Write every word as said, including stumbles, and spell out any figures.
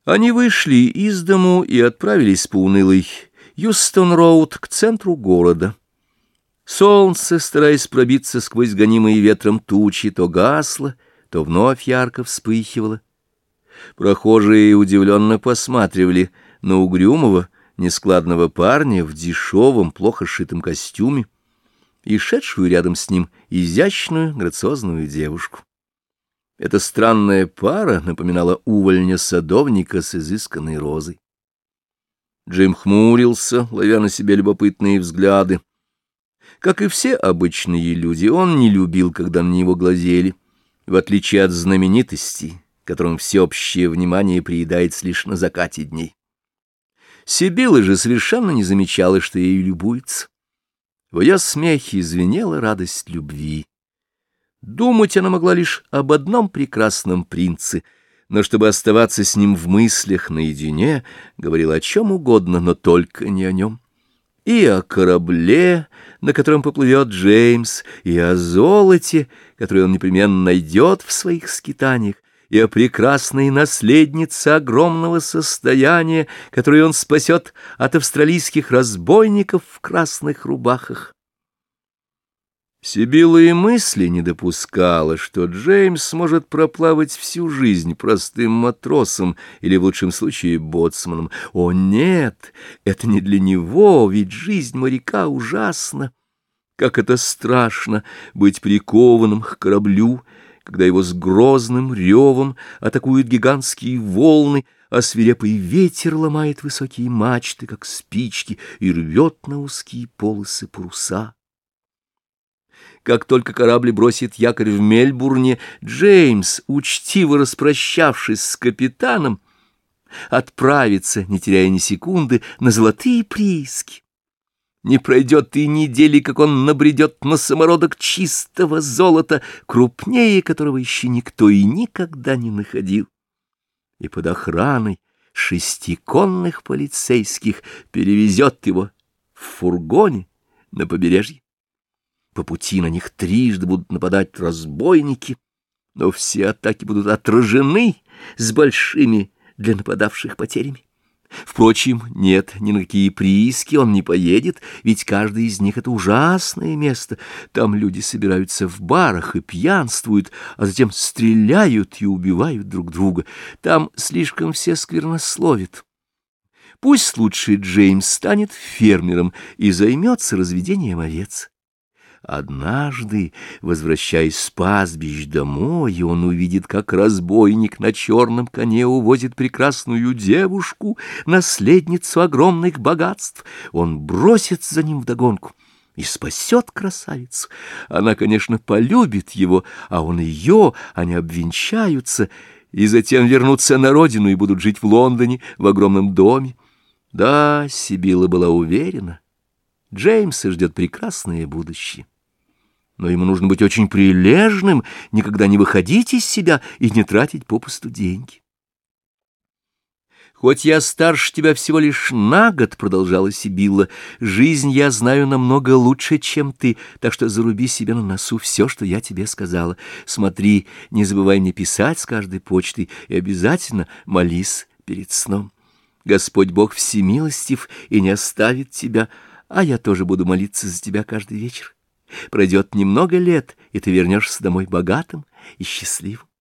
Они вышли из дому и отправились по унылой Юстон-роуд к центру города. Солнце, стараясь пробиться сквозь гонимые ветром тучи, то гасло, то вновь ярко вспыхивало. Прохожие удивленно посматривали на угрюмого, нескладного парня в дешевом, плохо сшитом костюме и шедшую рядом с ним изящную, грациозную девушку. Эта странная пара напоминала увольня-садовника с изысканной розой. Джим хмурился, ловя на себе любопытные взгляды. Как и все обычные люди, он не любил, когда на него глазели, в отличие от знаменитостей, которым всеобщее внимание приедается лишь на закате дней. Сибилла же совершенно не замечала, что ею любуется. В ее смехе звенела радость любви. Думать она могла лишь об одном прекрасном принце, но чтобы оставаться с ним в мыслях наедине, говорила о чем угодно, но только не о нем. И о корабле, на котором поплывет Джеймс, и о золоте, которое он непременно найдет в своих скитаниях, и о прекрасной наследнице огромного состояния, которое он спасет от австралийских разбойников в красных рубахах. Сибилла и мысли не допускала, что Джеймс может проплавать всю жизнь простым матросом или, в лучшем случае, боцманом. О, нет, это не для него, ведь жизнь моряка ужасна. Как это страшно быть прикованным к кораблю, когда его с грозным ревом атакуют гигантские волны, а свирепый ветер ломает высокие мачты, как спички, и рвет на узкие полосы паруса. Как только корабль бросит якорь в Мельбурне, Джеймс, учтиво распрощавшись с капитаном, отправится, не теряя ни секунды, на золотые прииски. Не пройдет и недели, как он набредет на самородок чистого золота, крупнее которого еще никто и никогда не находил. И под охраной шести конных полицейских перевезет его в фургоне на побережье. По пути на них трижды будут нападать разбойники, но все атаки будут отражены с большими для нападавших потерями. Впрочем, нет, ни на какие прииски он не поедет, ведь каждый из них — это ужасное место. Там люди собираются в барах и пьянствуют, а затем стреляют и убивают друг друга. Там слишком все сквернословят. Пусть лучше Джеймс станет фермером и займется разведением овец. Однажды, возвращаясь с пастбищ домой, он увидит, как разбойник на черном коне увозит прекрасную девушку, наследницу огромных богатств. Он бросится за ним вдогонку и спасет красавицу. Она, конечно, полюбит его, а он ее, они обвенчаются, и затем вернутся на родину и будут жить в Лондоне в огромном доме. Да, Сибилла была уверена, Джеймса ждет прекрасное будущее. Но ему нужно быть очень прилежным, никогда не выходить из себя и не тратить попусту деньги. «Хоть я старше тебя всего лишь на год, — продолжала Сибилла, — жизнь я знаю намного лучше, чем ты, так что заруби себе на носу все, что я тебе сказала. Смотри, не забывай мне писать с каждой почтой и обязательно молись перед сном. Господь Бог всемилостив и не оставит тебя, а я тоже буду молиться за тебя каждый вечер. Пройдет немного лет, и ты вернешься домой богатым и счастливым.